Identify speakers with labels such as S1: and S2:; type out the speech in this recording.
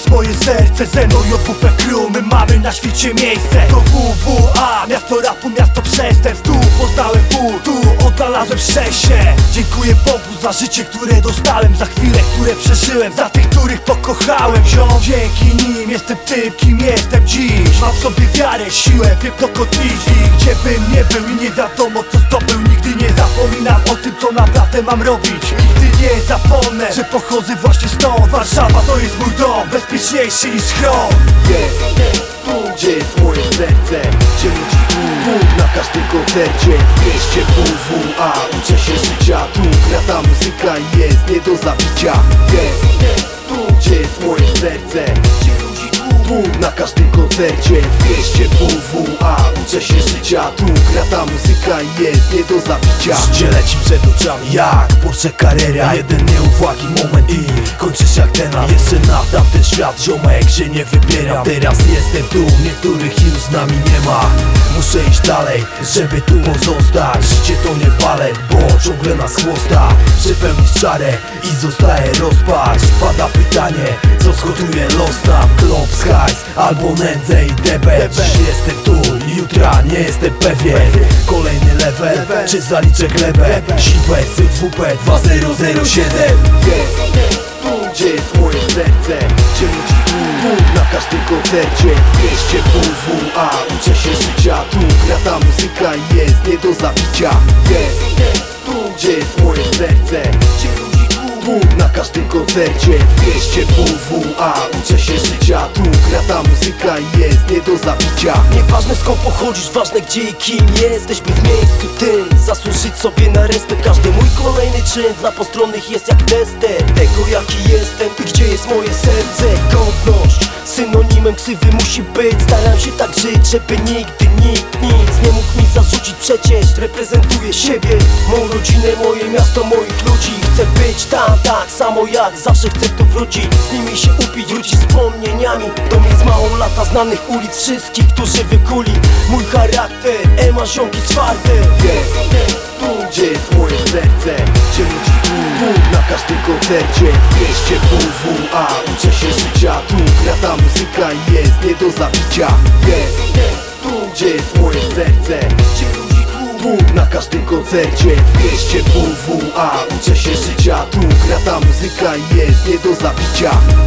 S1: jest moje serce, ze mną JWP Crew. My mamy na świecie miejsce. To WWA, miasto rapu, miasto przestępstw. Tu poznałem ból, tu odnalazłem szczęście. Dziękuję Bogu za życie, które dostałem, za chwile, które przeżyłem, za tych, których pokochałem. Ziom, dzięki nim jestem tym, kim jestem dziś. Mam w sobie wiarę, siłę, wiem dokąd iść. I gdzie bym nie był i nie wiadomo co zdobył, nigdy nie zapominam o tym, co naprawdę mam robić. Nigdy nie zapomnę, że pochodzę właśnie stąd. Warszawa to jest mój dom, bezpieczniejszy niż schron.
S2: Jest tu, gdzie jest moje serce, gdzie ludzi tu na każdym koncercie. W mieście WWA uczę się życia. Tu gra ta muzyka i jest nie do zabicia. Jest tu, gdzie jest moje serce, gdzie ludzi tu na każdym koncercie. W mieście WWA uczę się życia. Tu gra ta muzyka i jest nie do zabicia.
S3: Życie leci przed oczami jak Porsche Carrera. Jeden nieuwagi moment i kończysz jak ten. Jeszcze na tamten świat, ziomek, się nie wybieram. Teraz jestem tu, niektórych już z nami nie ma. Muszę iść dalej, żeby tu pozostać. Życie to nie balet, bo ciągle nas chłosta. Przepełnić czarę i zostaje rozpacz. Pada pytanie, co zgotuje los nam? Klops, hajs albo nędzę i debet. Dziś jestem tu, jutra nie jestem pewien. Kolejny level, czy zaliczę glebę? Siwek, WP 2007.
S2: Jest tu, gdzie jest moje serce, gdzie ludzi tu na każdym koncercie. W mieście WWA uczę się życia. Tu gra ta muzyka i jest nie do zabicia. Jest tu, gdzie jest moje serce, gdzie ludzi tu na każdym koncercie. W mieście WWA uczę się życia. Tu gra ta muzyka i jest nie do zabicia.
S4: Nieważne skąd pochodzisz, ważne gdzie i kim jesteś, by w miejscu tym zasłużyć sobie na respekt. Każdy mój kolejny czyn dla postronnych jest jak tester tego jaki jestem i gdzie jest moje serce. Godność synonimem ksywy musi być. Staram się tak żyć, żeby nigdy nikt nic nie mógł mi zarzucić. Przecież reprezentuję siebie, moją rodzinę, moje miasto, moich ludzi. Chcę być tam, tak samo jak zawsze chcę tu wrócić. Z nimi się upić, wrócić wspomnieniami do miejsc mało lata znanych ulic. Wszystkich, którzy wykuli mój charakter. Ema, ziomki twarde.
S2: Jest tu, gdzie jest moje serce, gdzie ludzi tu na każdym koncercie. W mieście WWA uczę się życia. Tu gra ta muzyka i jest nie do zabicia. Jest tu, gdzie jest moje serce, gdzie ludzi tu na każdym koncercie. W mieście WWA uczę się życia. Tu gra ta muzyka i jest nie do zabicia.